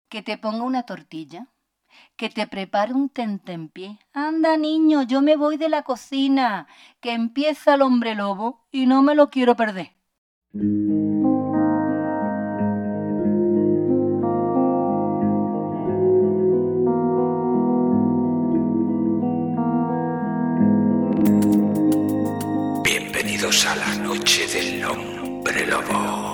que te ponga una tortilla, que te prepare un tentempié. Anda, niño, yo me voy de la cocina, que empieza el hombre lobo y no me lo quiero perder. Bienvenidos a la noche del hombre lobo.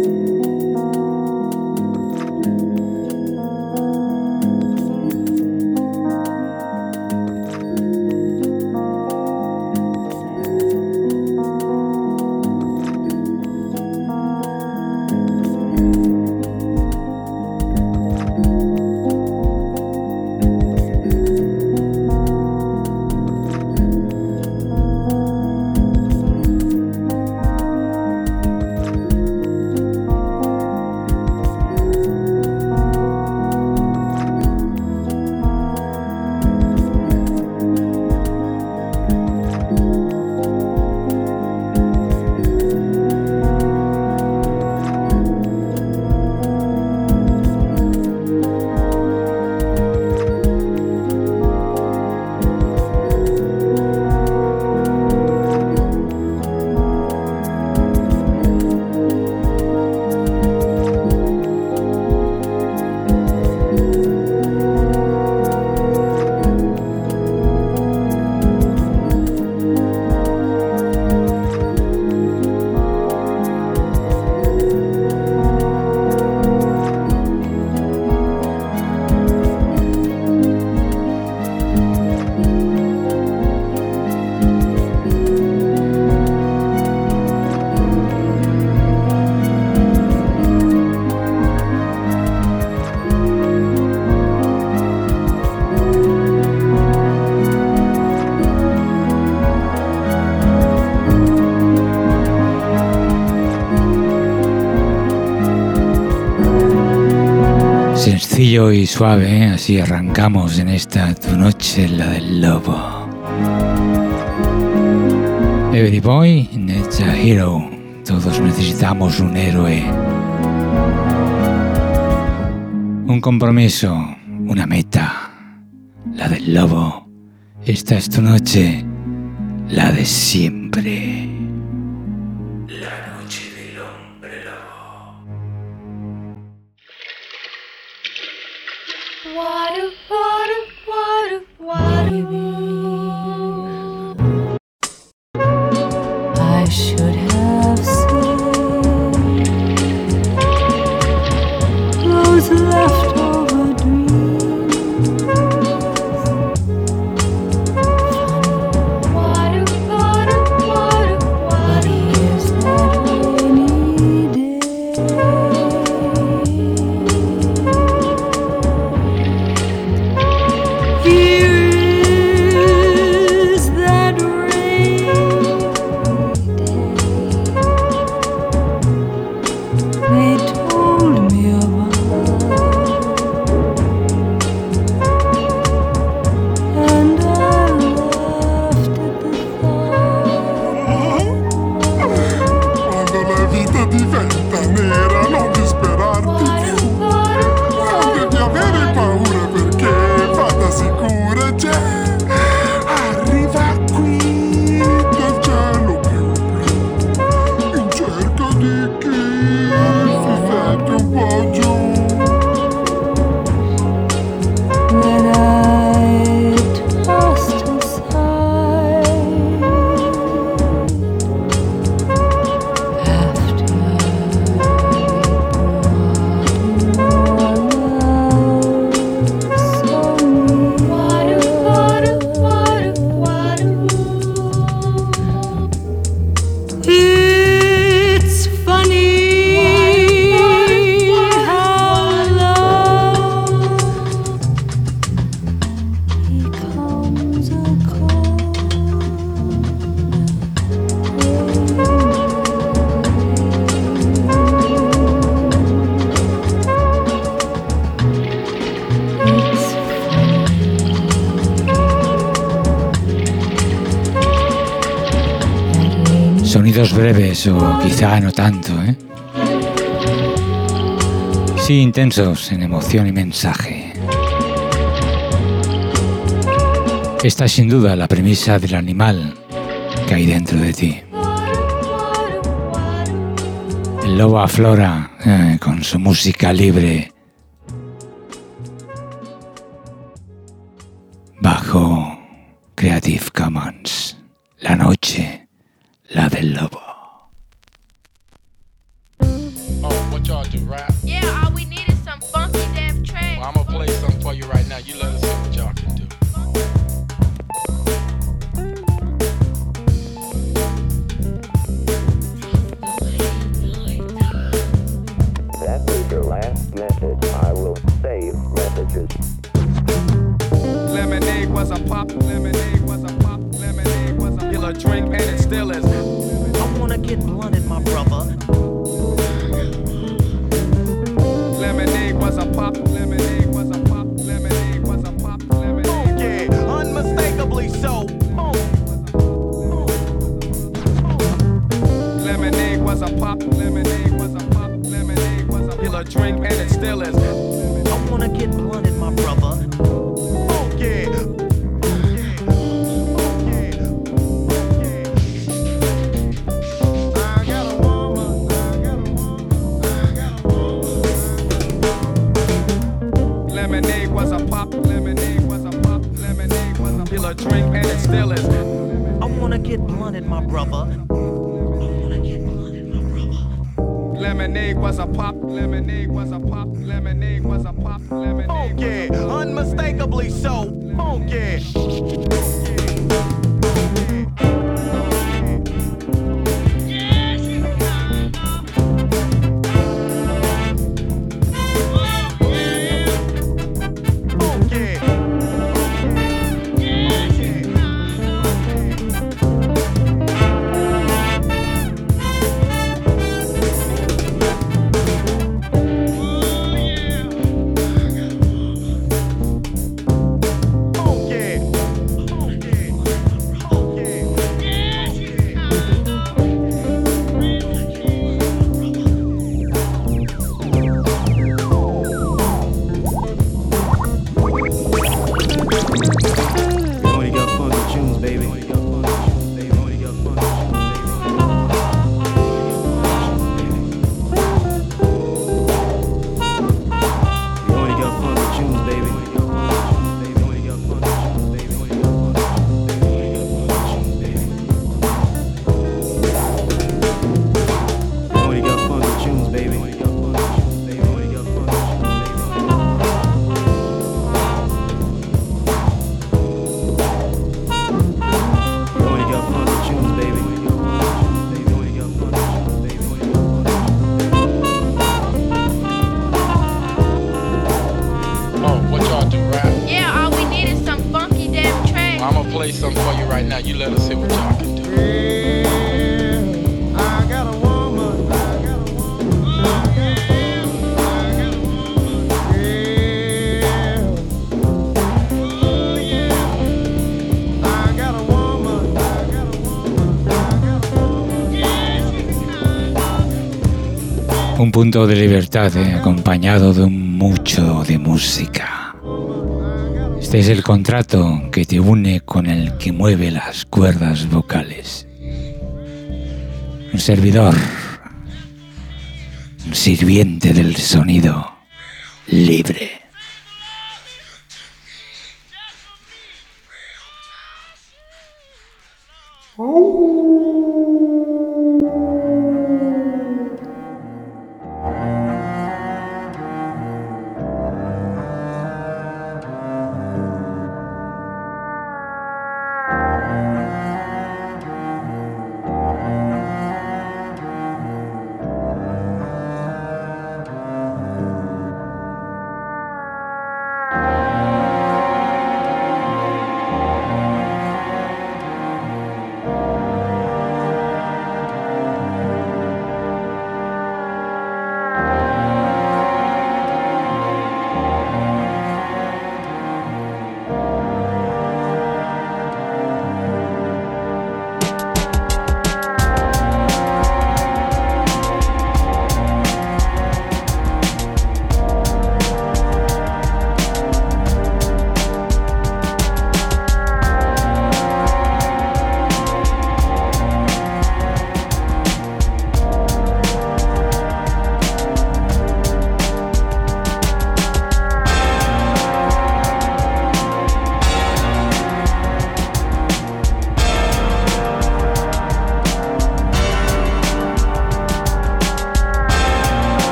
Sencillo y suave, ¿eh? Así arrancamos en esta tu noche, la del lobo. Every boy needs a hero. Todos necesitamos un héroe. Un compromiso, una meta. La del lobo. Esta es tu noche, la de siempre. La noche del hombre lobo. Water, water, water, water. I should have seen those leftover dreams. Water, water, water, water. Here's that rainy day. Sonidos breves o quizá no tanto, ¿eh? Así intensos en emoción y mensaje. Esta es sin duda la premisa del animal que hay dentro de ti. El lobo aflora con su música libre bajo Creative Commons. La noche, la del lobo. Oh, what y'all do, rap? Yeah, all we need is some funky damn track. Well, I'm gonna play something for you right now. You let us see what y'all can do. That is your last message. I will save messages. Lemonade was a pop, lemonade was a pop, lemonade was a killer drink, and it still is. I wanna get blunted, my brother. Lemonade was a pop, lemonade was a pop, lemonade was a pop, lemonade. Yeah, unmistakably so. Lemonade was a pop, lemonade was a pop, lemonade was a killer drink, and it still is. I wanna get blunted, my brother. Oh yeah. Lemonade was a pop, lemonade was a pop, lemonade was a killer drink, and it still is. I wanna get blunted, my brother. Lemonade was a pop, lemonade was a pop, lemonade was a pop, lemonade. Oh yeah, unmistakably so. Oh yeah. Play something for you right now. You let us see what y'all can do. I got a woman. I got a woman. I got a woman. Yeah. Oh yeah. I got a woman. I got a woman. I got a woman. Un punto de libertad, acompañado de mucho de música. Este es el contrato que te une con el que mueve las cuerdas vocales. Un servidor, un sirviente del sonido libre.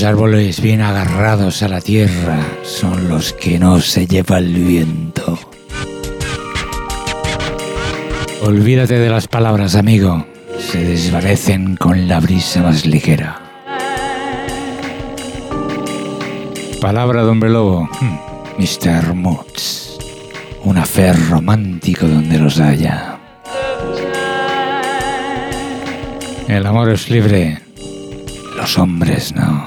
Los árboles bien agarrados a la tierra son los que no se lleva el viento. Olvídate de las palabras, amigo. Se desvanecen con la brisa más ligera. Palabra de hombre lobo. Mr. Moods. Un affair romántico donde los haya. El amor es libre. Los hombres no.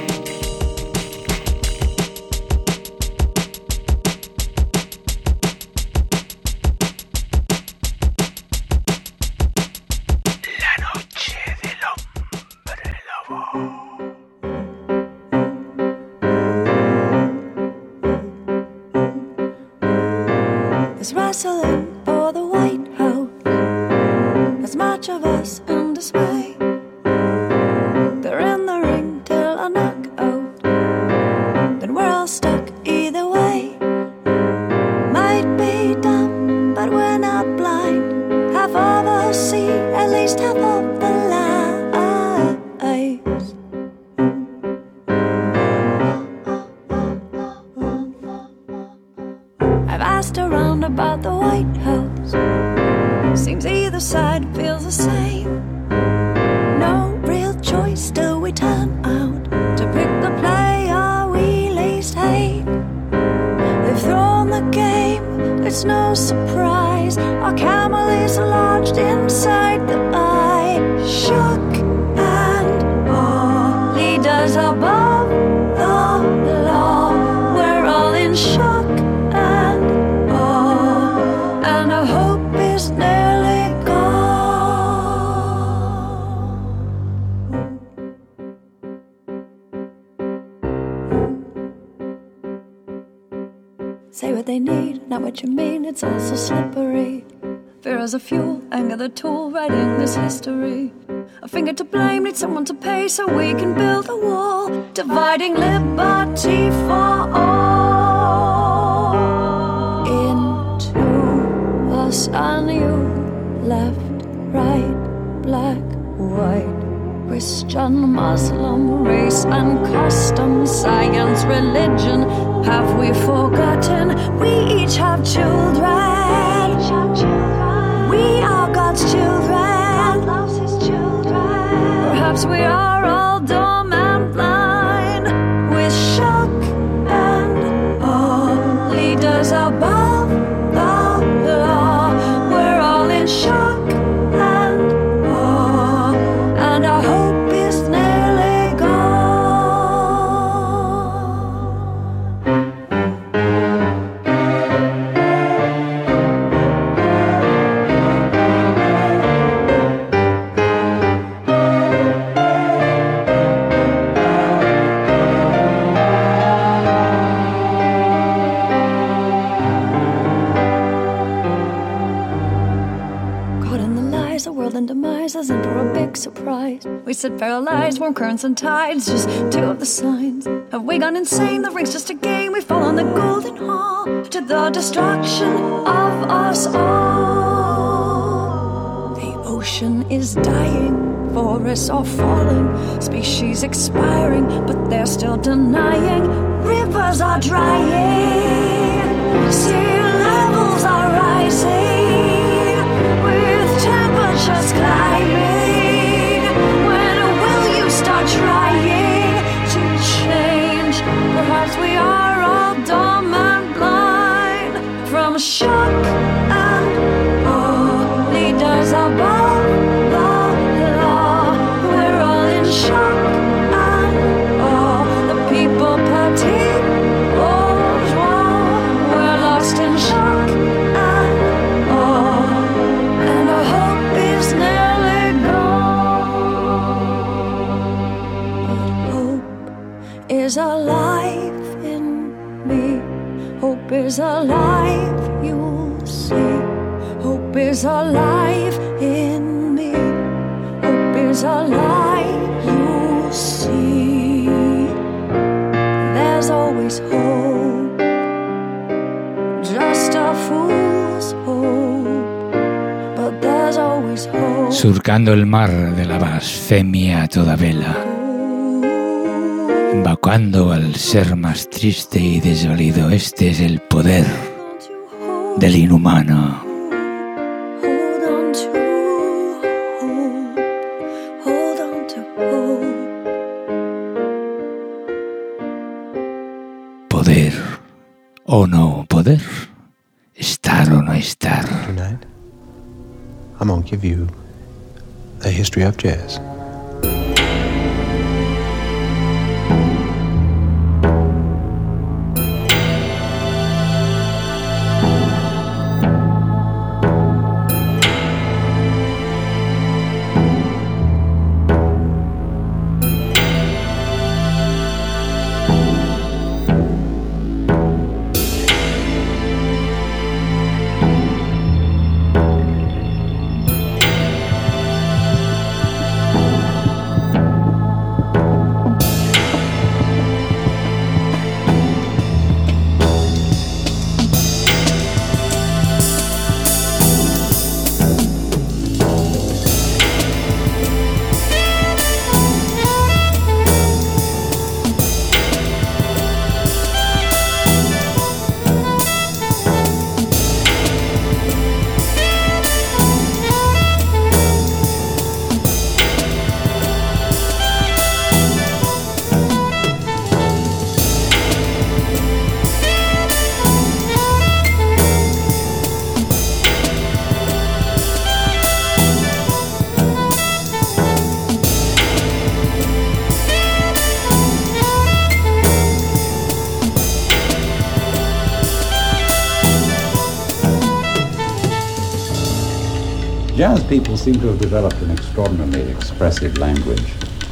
There's wrestling for the White House. There's much of us in dismay. They're in the ring till a knockout. Then we're all stuck either way. Might be dumb, but we're not blind. Half of us see at least half of the lies. I've asked around about the White House. Seems either side feels the same. No real choice, still we turn out to pick the player we least hate. They've thrown the game, it's no surprise. Our camel is lodged inside the eye. Shook and awe, leaders above the law. We're all in shock and awe, and our hope is nearly gone. Say what they need, not what you mean, it's all so slippery. Fear as a fuel, anger the tool, writing this history. A finger to blame, need someone to pay so we can build a wall, dividing liberty for all. Into us and you, left, right, black, white, Christian, Muslim, race and custom, science, religion. Have we forgotten we each have children? We are God's children. God loves his children. Perhaps we are all dumb and blind, with shock and awe. Leaders above the law. We're all in shock and awe, and our hope is nearly gone. Caught in the lies, a world in demise, as in for a big surprise. We sit paralyzed, warm currents and tides, just two of the signs. Have we gone insane? The ring's just a game. We fall on the golden hall to the destruction of us all. The ocean is dying, forests are falling, species expiring, but they're still denying. Rivers are drying, sea levels are rising, with temperatures climbing. When will you start trying to change? Perhaps we are all dumb and blind from shock and awe. Leaders above the law. We're all in shock and awe. The people petit bourgeois. We're lost in shock and awe, and our hope is nearly gone. But hope is alive in me. Hope is alive, you'll see. Hope is alive in me. Hope is alive, you'll see. There's always hope, just a fool's hope, but there's always hope. Surcando el mar de la blasfemia a toda vela. Vacuando al ser más triste y desvalido. Este es el poder del inhumano. Hold on to hope. Hold on to hope. Poder o no poder. Estar o no estar. Tonight, I'm gonna give you a history of jazz. Jazz people seem to have developed an extraordinarily expressive language.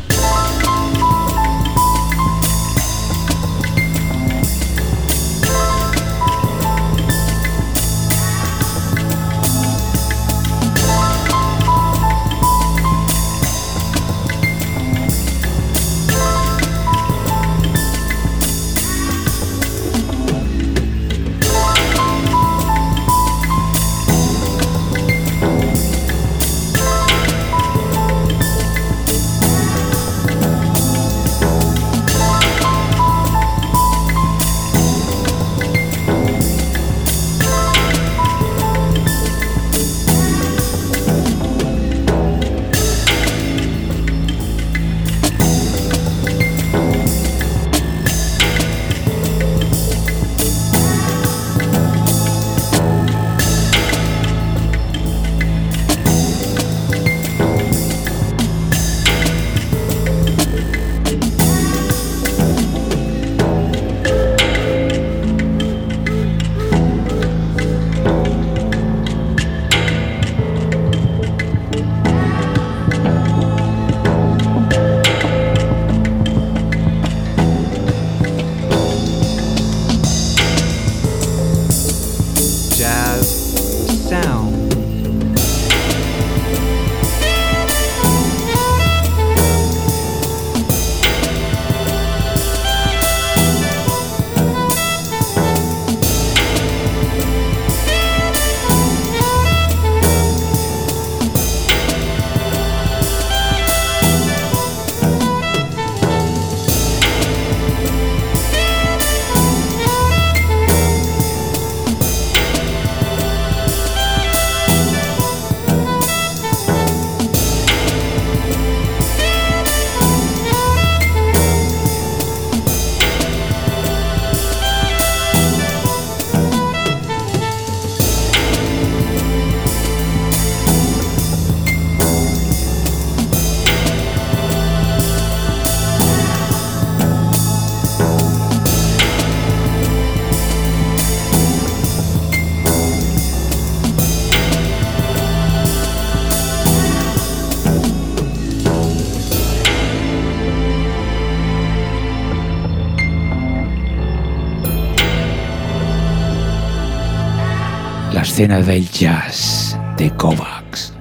La escena del jazz de Kovacs.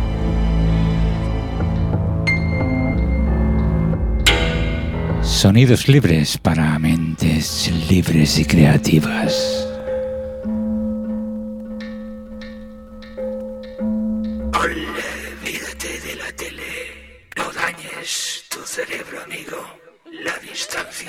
Sonidos libres para mentes libres y creativas. Olvídate de la tele, no dañes tu cerebro, amigo. La distancia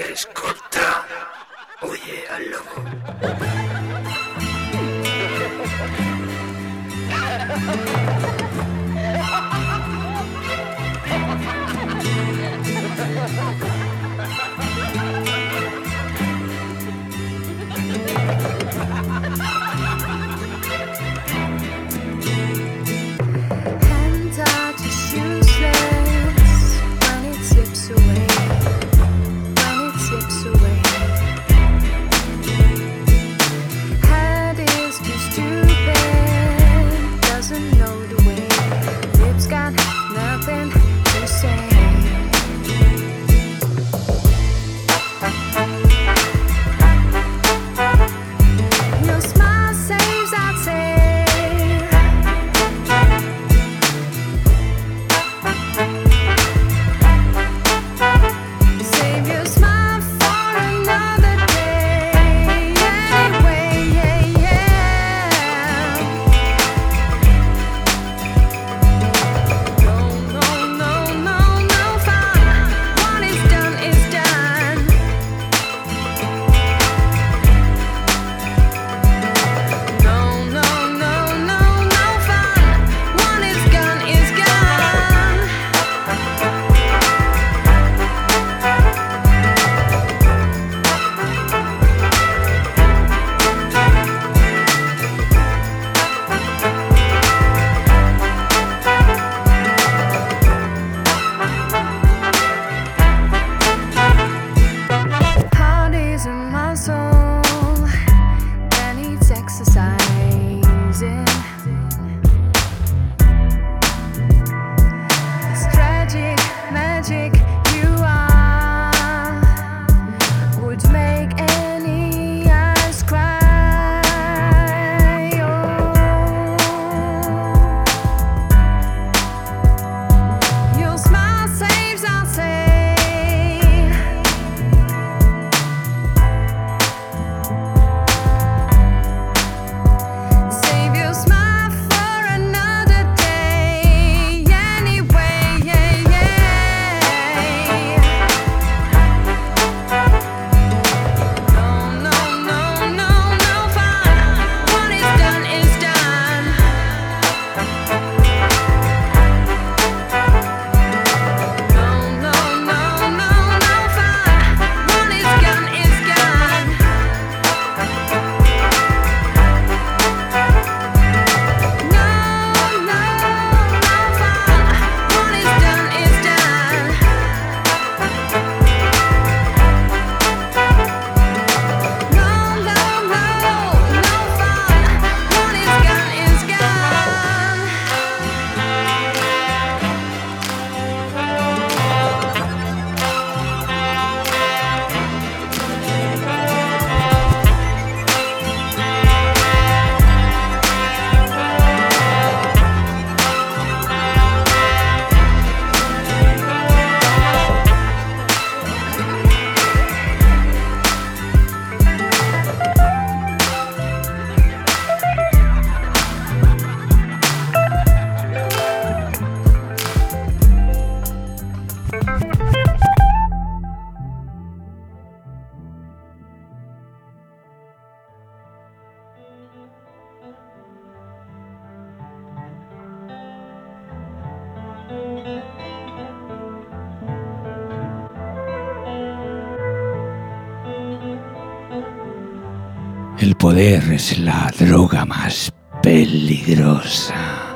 El poder es la droga más peligrosa.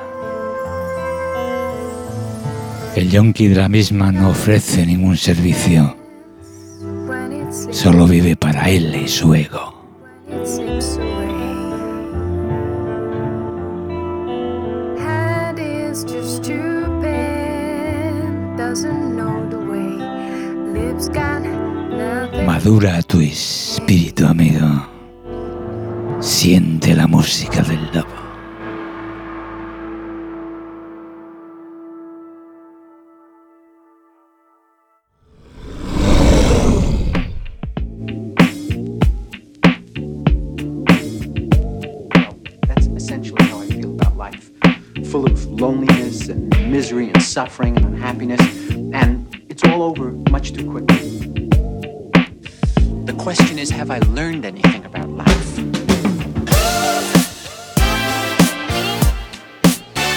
El yonki de la misma no ofrece ningún servicio. Solo vive para él y su ego. Madura tu espíritu, amigo. Siente la música del lobo. That's essentially how I feel about life. Full of loneliness and misery and suffering and unhappiness. And it's all over much too quickly. The question is, have I learned anything about life?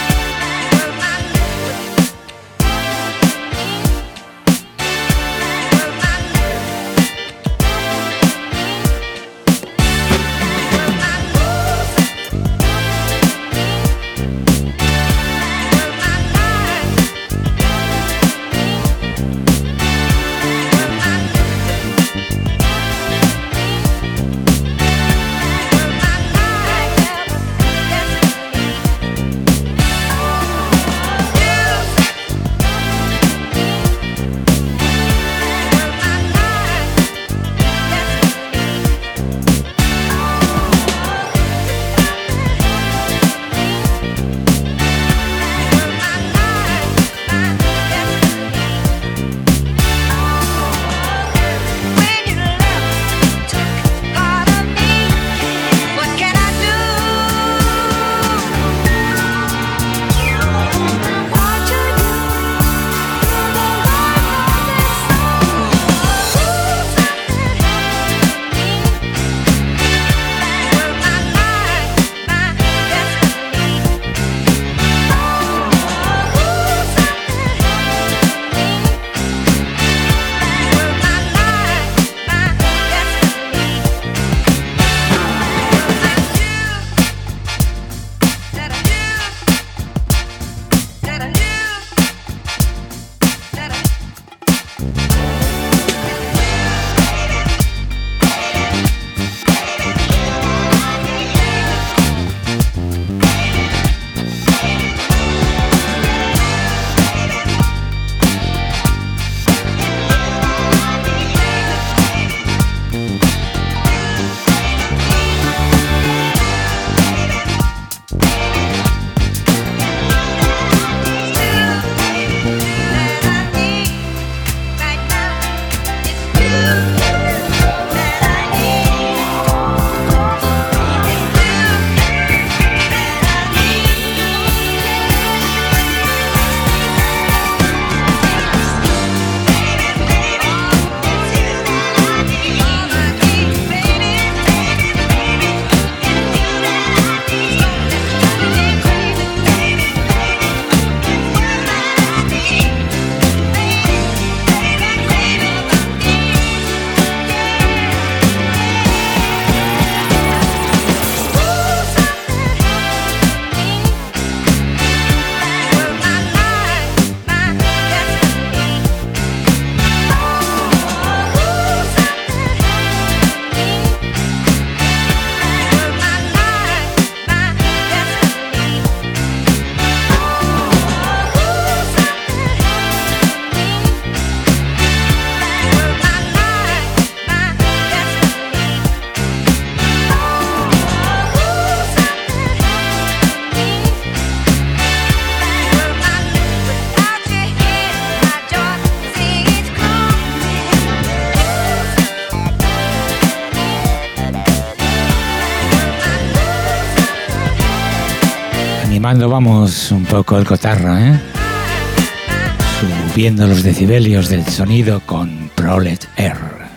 Animando vamos un poco el cotarro, subiendo los decibelios del sonido con Prolet Air.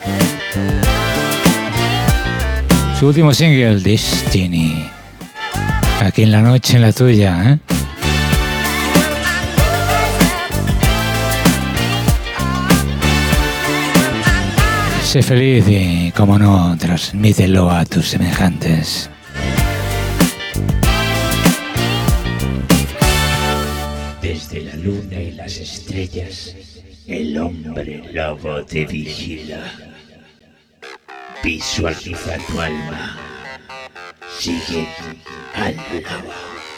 Su último single, Destiny. Aquí en la noche, en la tuya, Sé feliz y, como no, transmítelo a tus semejantes. Desde la luna y las estrellas, el hombre lobo te vigila. Visualiza tu alma. Sigue al lobo.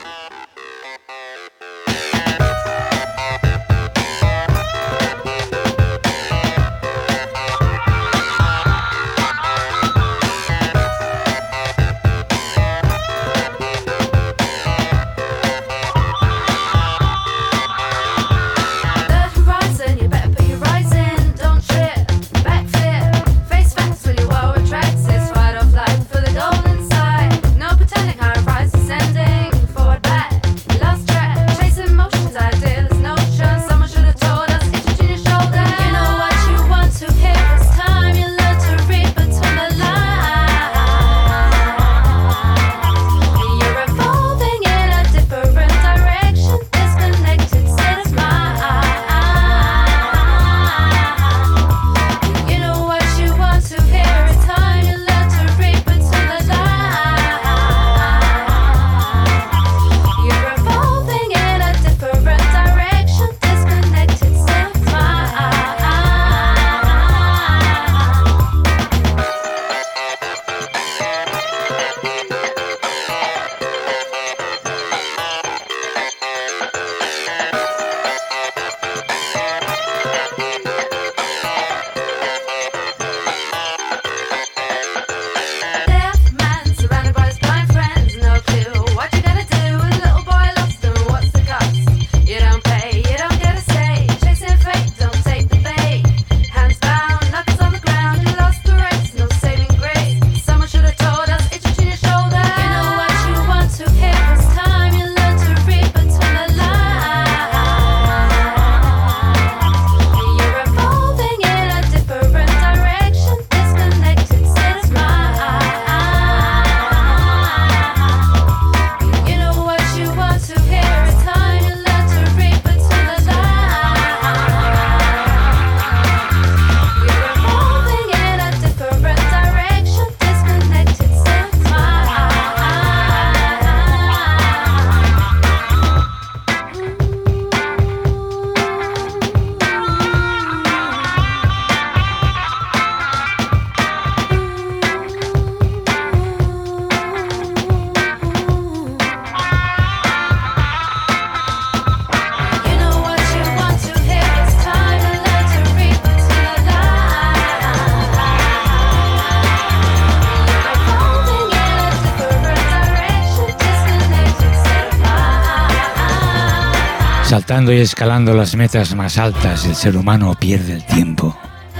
Saltando y escalando las metas más altas, el ser humano pierde el tiempo.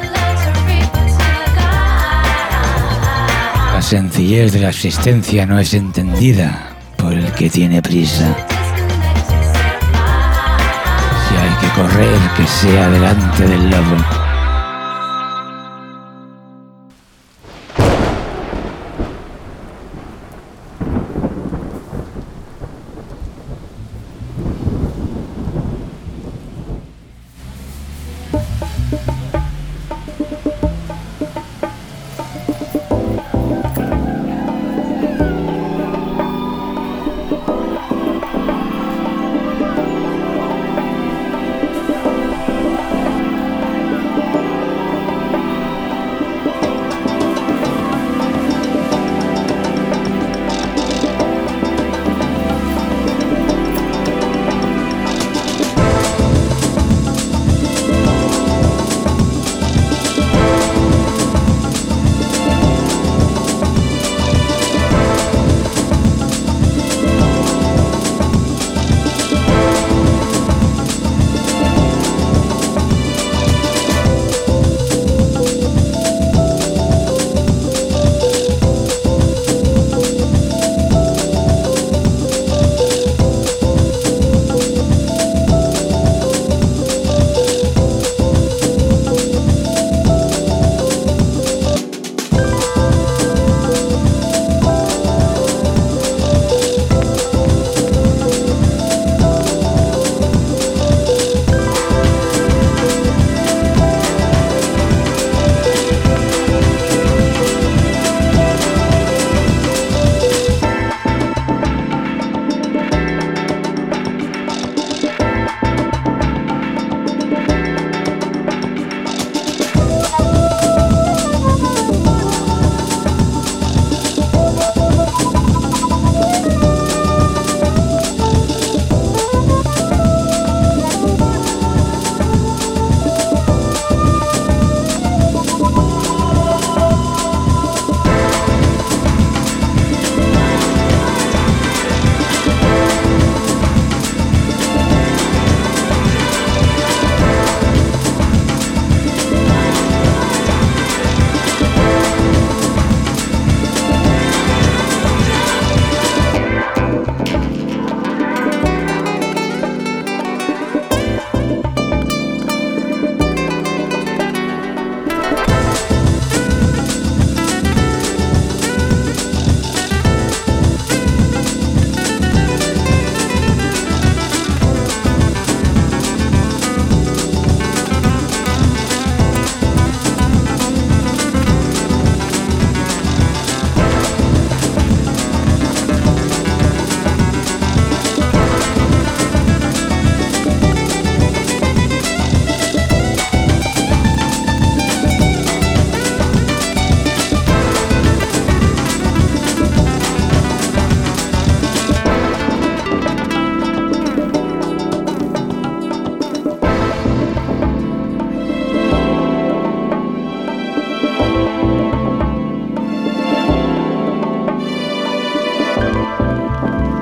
La sencillez de la existencia no es entendida por el que tiene prisa. Si hay que correr, que sea delante del lobo.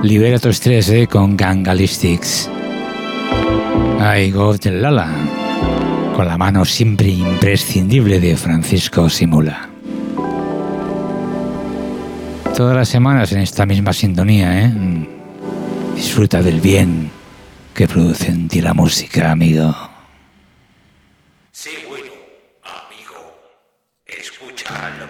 Libera tu estrés con Gangalistics. I Got the Lala, con la mano siempre imprescindible de Francisco Simula. Todas las semanas en esta misma sintonía, Disfruta del bien que produce en ti la música, amigo. Sí, bueno, amigo, escúchalo.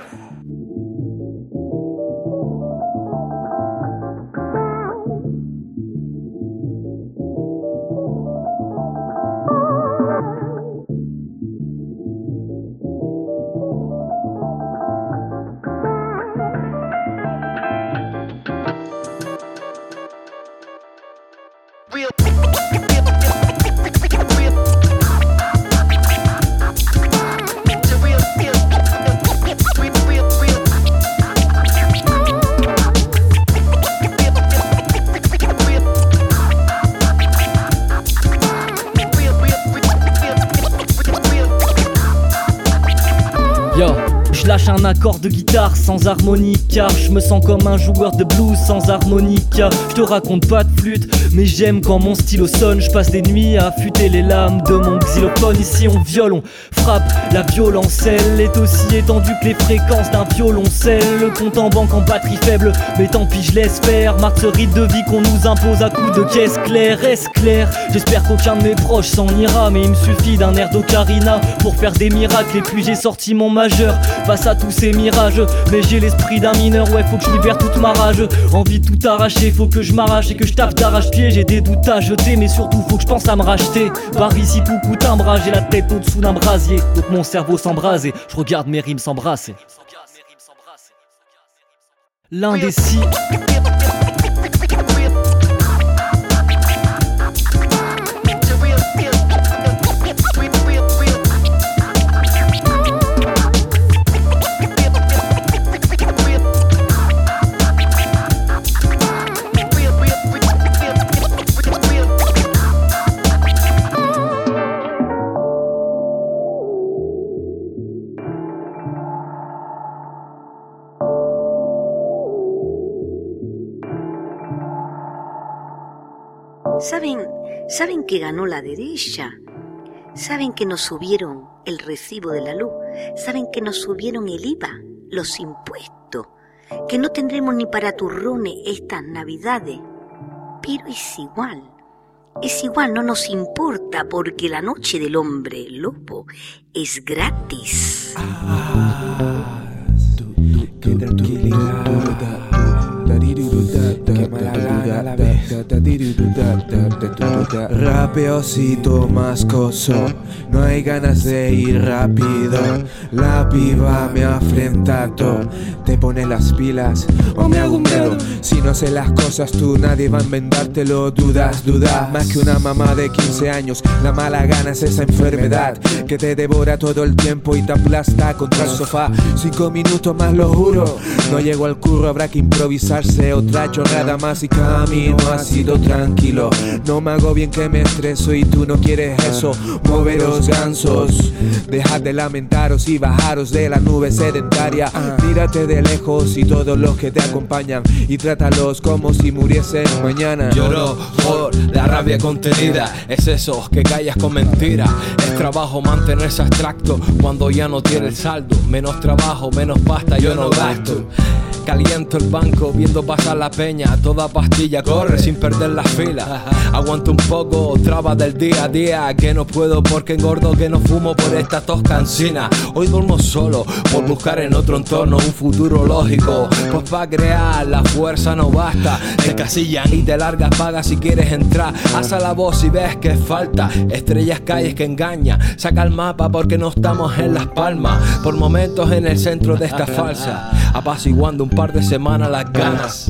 Lâche un accord de guitare sans harmonica. Je me sens comme un joueur de blues sans harmonica. Je te raconte pas de flûte, mais j'aime quand mon stylo sonne. Je passe des nuits à affûter les lames de mon xylophone. Ici on viole, on frappe, la violoncelle est aussi étendue que les fréquences d'un violoncelle. Le compte en banque en batterie faible, mais tant pis je laisse faire. Marque ce rythme de vie qu'on nous impose à coups de caisse claire. Est-ce clair? J'espère qu'aucun de mes proches s'en ira, mais il me suffit d'un air d'ocarina pour faire des miracles. Et puis j'ai sorti mon majeur face à tous ces mirages, mais j'ai l'esprit d'un mineur. Ouais, faut que je libère toute ma rage. Envie de tout arracher, faut que je m'arrache et que je tape d'arrache-pied. J'ai des doutes à jeter, mais surtout faut que je pense à me racheter. Par ici tout coûte un bras, j'ai la tête au-dessous d'un brasier. Donc mon cerveau s'embrase et je regarde mes rimes s'embrasser. L'indécis. ¿Saben que ganó la derecha? ¿Saben que nos subieron el recibo de la luz? ¿Saben que nos subieron el IVA, los impuestos? Que no tendremos ni para turrones estas navidades. Pero es igual, no nos importa porque la noche del hombre lobo es gratis. Qué tranquilidad. Rapeosito mascoso, no hay ganas de ir rápido. La piba me ha afrentado. Te pone las pilas o me hago un dedo. Si no sé las cosas tú, nadie va a inventártelo. Dudas, más que una mamá de 15 años. La mala gana es esa enfermedad que te devora todo el tiempo y te aplasta contra el sofá. 5 minutos más, lo juro. No llego al curro, habrá que improvisarse otra chorrada más y camino ha sido tranquilo. No me hago bien que me estreso y tú no quieres eso. Moveros gansos, dejad de lamentaros y bajaros de la nube sedentaria. Mírate de lejos y todos los que te acompañan y trátalos como si muriesen mañana. Lloro por la rabia contenida. Es eso que callas con mentira. Es trabajo mantenerse abstracto cuando ya no tiene el saldo. Menos trabajo, menos pasta, yo no gasto. Caliento el banco viendo pasar la peña. Toda pastilla corre sin perder la fila. Aguanto un poco, trabas del día a día. Que no puedo porque engordo, que no fumo por esta tos cansina. Hoy duermo solo por buscar en otro entorno un futuro lógico. Pues para crear la fuerza no basta. Te encasillan y te largas, paga si quieres entrar. Alza la voz si ves que falta. Estrellas calles que engañan. Saca el mapa porque no estamos en Las Palmas. Por momentos en el centro de esta falsa. Apaciguando un par de semanas las ganas.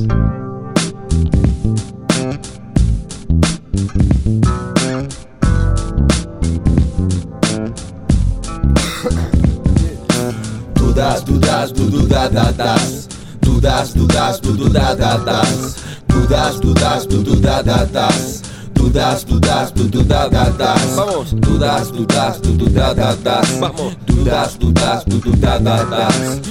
Dudas, dudas, dudas. Dudas, dudas, dudas. Dudas, dudas, dudas. Dudas, dudas, dudas. Vamos. Dudas, dudas, dudas. Vamos. Dudas, dudas, dudas. Dudas,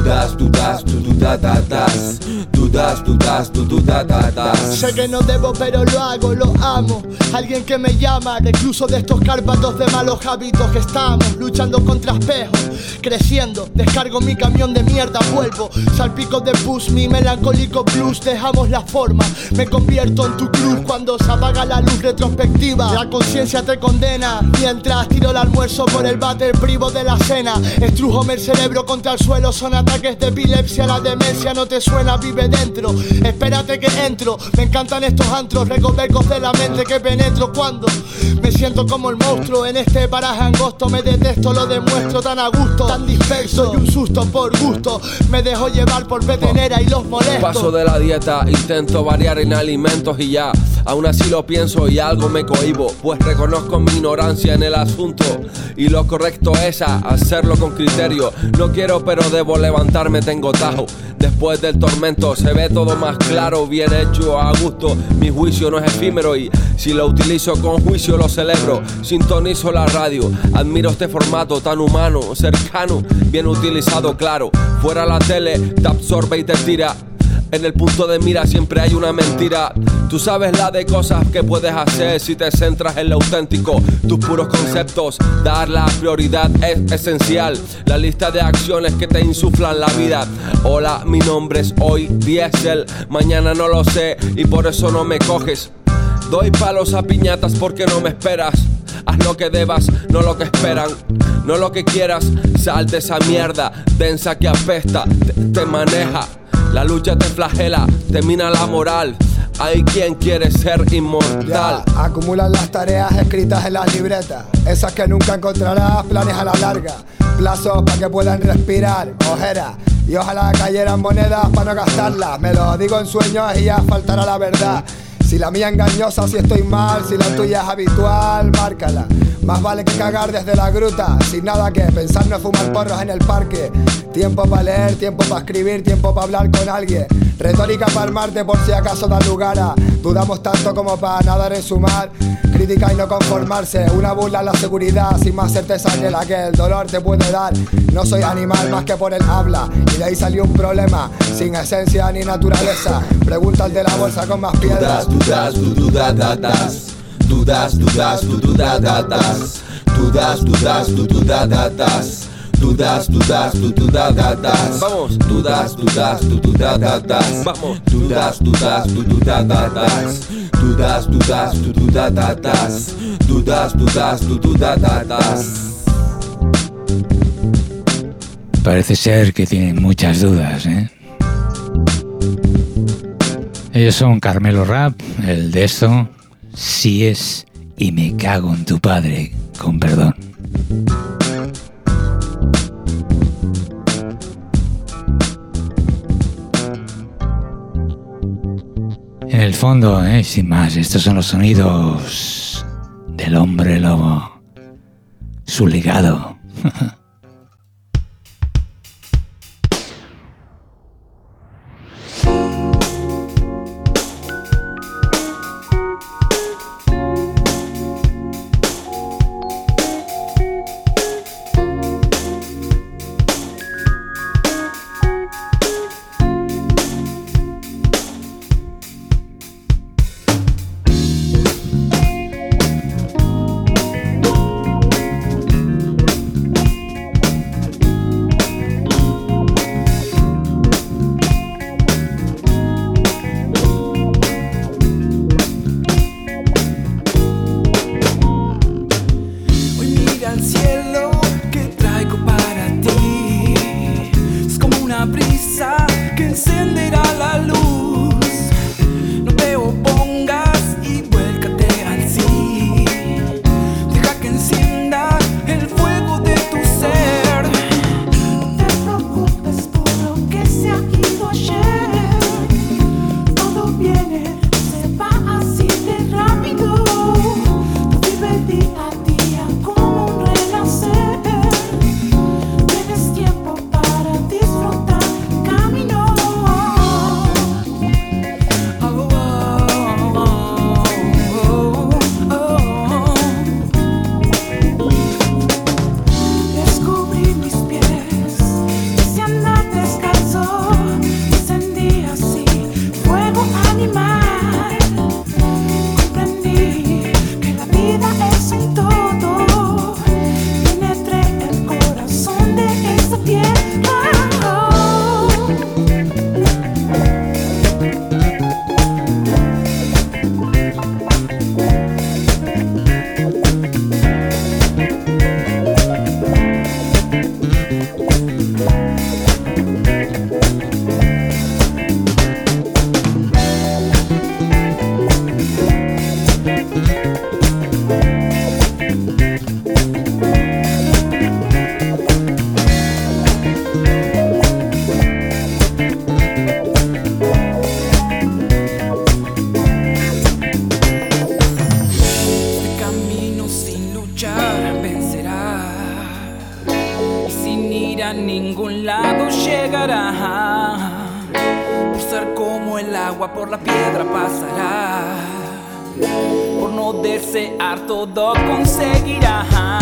das, tú das, tú das, das. Tú das, tú das, tú das, das. Sé que no debo pero lo hago, lo amo. Alguien que me llama, recluso de estos cárpatos de malos hábitos que estamos luchando contra espejos, creciendo, descargo mi camión de mierda, vuelvo, salpico de pus, mi melancólico blues, dejamos la forma, me convierto en tu cruz cuando se apaga la luz retrospectiva, la conciencia te condena, mientras tiro el almuerzo por el váter privo de la cena, estrújome el cerebro contra el suelo, son ataques de epilepsia, la demencia no te suena, vive dentro, espérate que entro, me encantan estos antros, recovecos de la mente que penetro cuando me siento como el monstruo en este paraje angosto, me detesto, lo demuestro tan a gusto, tan disperso y un susto por gusto, me dejo llevar por petenera y los molesto. Paso de la dieta, intento variar en alimentos y ya, aún así lo pienso y algo me cohibo, pues reconozco mi ignorancia en el asunto y lo correcto es hacerlo con criterio. No quiero pero debo levantarme, tengo tajo. Después del tormento se ve todo más claro, bien hecho, a gusto. Mi juicio no es efímero y si lo utilizo con juicio lo celebro. Sintonizo la radio, admiro este formato tan humano, cercano, bien utilizado, claro. Fuera la tele, te absorbe y te tira. En el punto de mira siempre hay una mentira. Tú sabes la de cosas que puedes hacer si te centras en lo auténtico. Tus puros conceptos, dar la prioridad es esencial. La lista de acciones que te insuflan la vida. Hola, mi nombre es hoy Diesel, mañana no lo sé y por eso no me coges. Doy palos a piñatas porque no me esperas. Haz lo que debas, no lo que esperan. No lo que quieras, sal de esa mierda densa que apesta, te maneja. La lucha te flagela, te mina la moral. Hay quien quiere ser inmortal. Ya, acumulan las tareas escritas en las libretas, esas que nunca encontrarás, planes a la larga, plazos para que puedan respirar, ojeras, y ojalá cayeran monedas para no gastarlas. Me lo digo en sueños y ya faltará la verdad. Si la mía engañosa, si estoy mal, si la tuya es habitual, márcala. Más vale que cagar desde la gruta, sin nada que pensar, no fumar porros en el parque. Tiempo para leer, tiempo para escribir, tiempo para hablar con alguien. Retórica para armarte por si acaso da lugar a dudamos tanto como para nadar en su mar. Crítica y no conformarse, una burla en la seguridad, sin más certeza que la que el dolor te puede dar. No soy animal más que por el habla, y de ahí salió un problema, sin esencia ni naturaleza. Pregunta al de la bolsa con más piedras. Dudas, dudas, das. Dudas, dudas, dudas, das. Dudas, dudas, dudas, das. Dudas, dudas, dudas, das. Vamos, dudas, dudas, dudas, das. Vamos, dudas, dudas, dudas, das. Dudas, dudas, dudas, das. Dudas, dudas, dudas, das. Parece ser que tienen muchas dudas, ¿eh? Ellos son Carmelo Rap, el de esto, Si es y me cago en tu padre, con perdón. En el fondo, sin más, estos son los sonidos del hombre lobo, su legado. por la piedra pasará, por no desear todo conseguirá.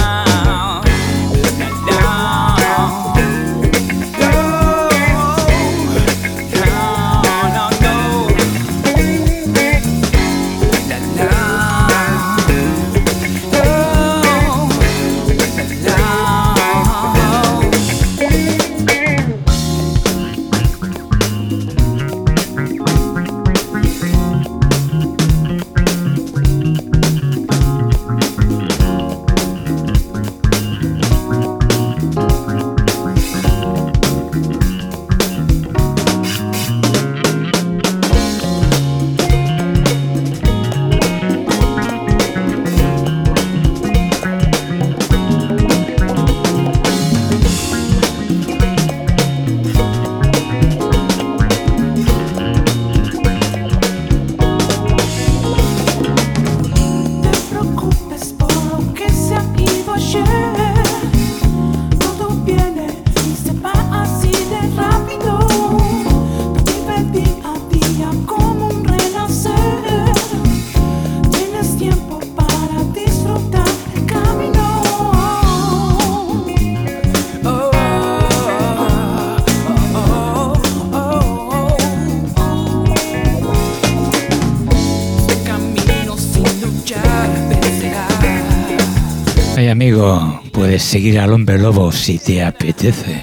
Hey amigo, puedes seguir al hombre lobo si te apetece.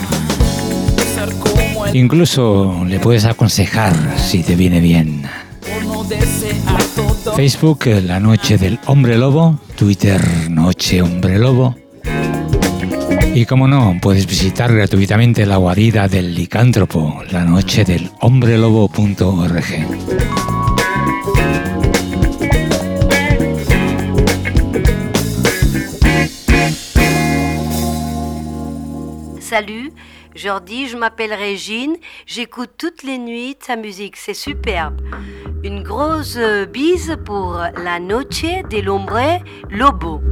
Incluso le puedes aconsejar si te viene bien. Facebook, La Noche del Hombre Lobo. Twitter, Noche Hombre Lobo. Y como no, puedes visitar gratuitamente la guarida del licántropo, lanochedelhombrelobo.org. Salut, Jordi, je m'appelle Régine, j'écoute toutes les nuits ta musique, c'est superbe. Une grosse bise pour La Noche del Hombre Lobo.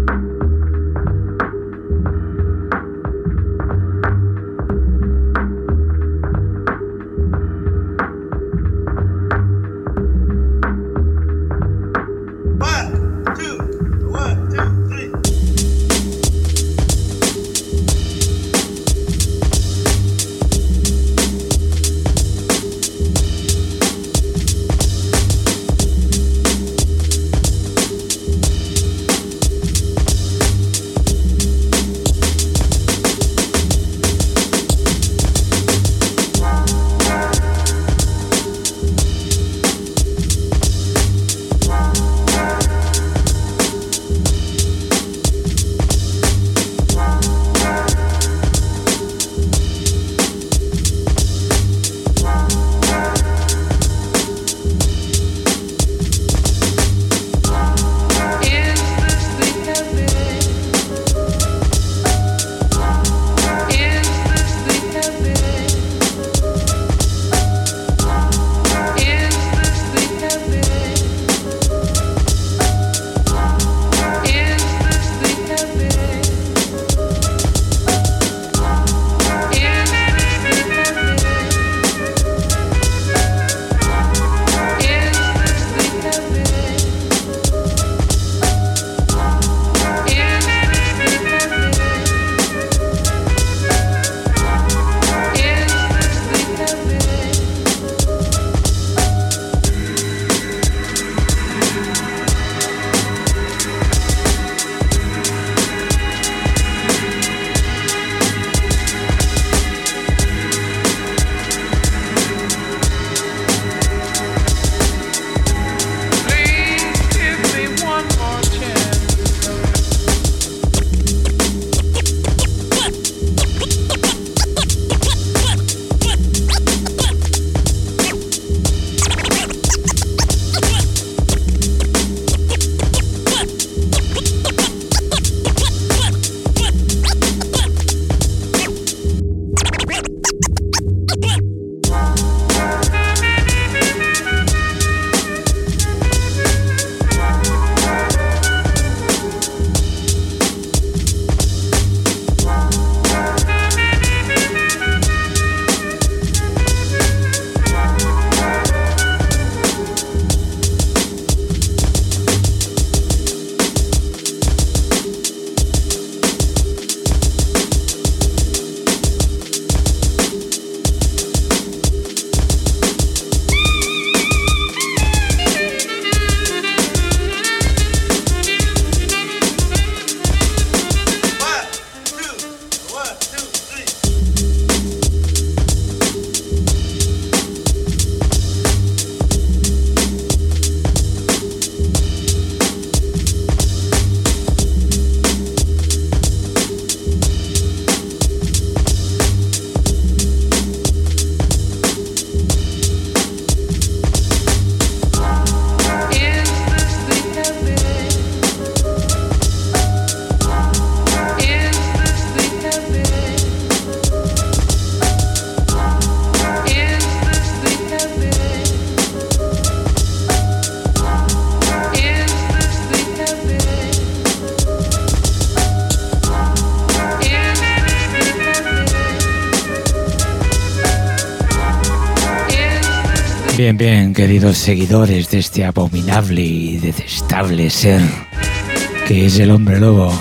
Bien, bien, queridos seguidores de este abominable y detestable ser que es el hombre lobo.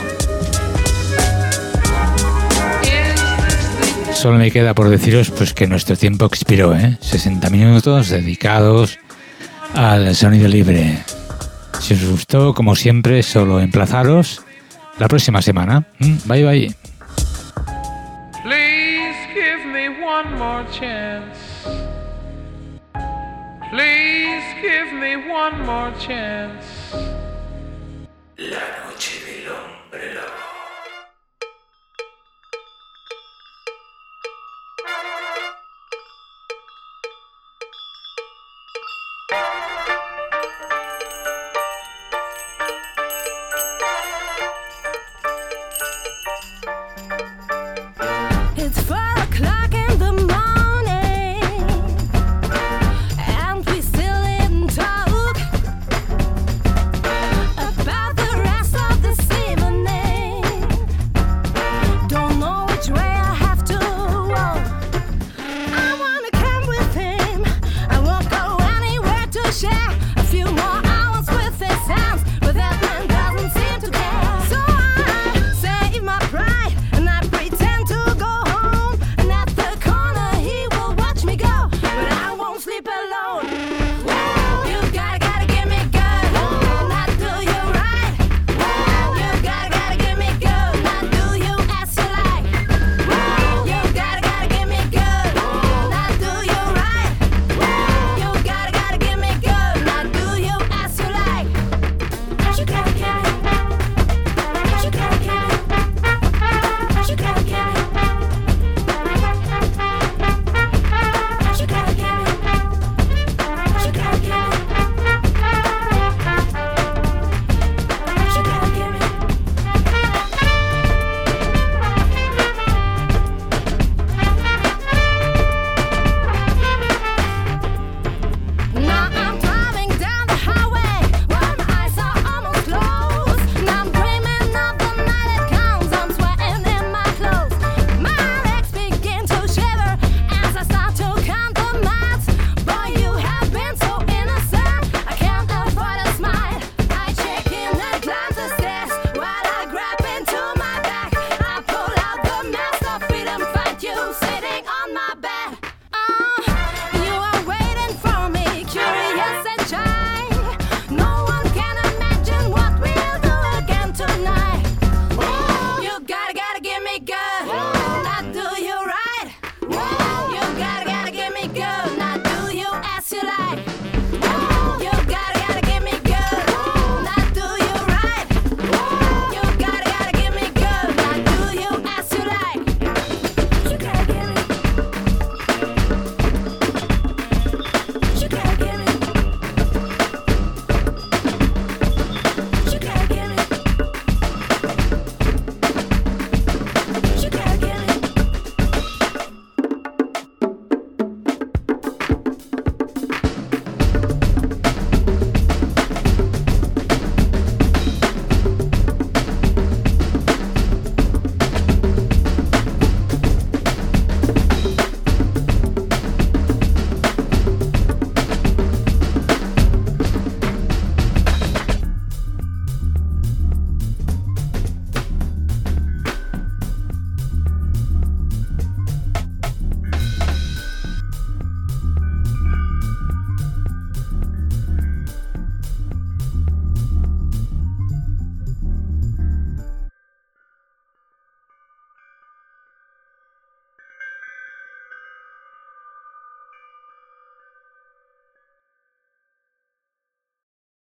Solo me queda por deciros pues que nuestro tiempo expiró, 60 minutos dedicados al sonido libre. Si os gustó, como siempre, solo emplazaros la próxima semana. Bye bye. Please give me one more chance. Please give me one more chance. La noche del hombre lobo.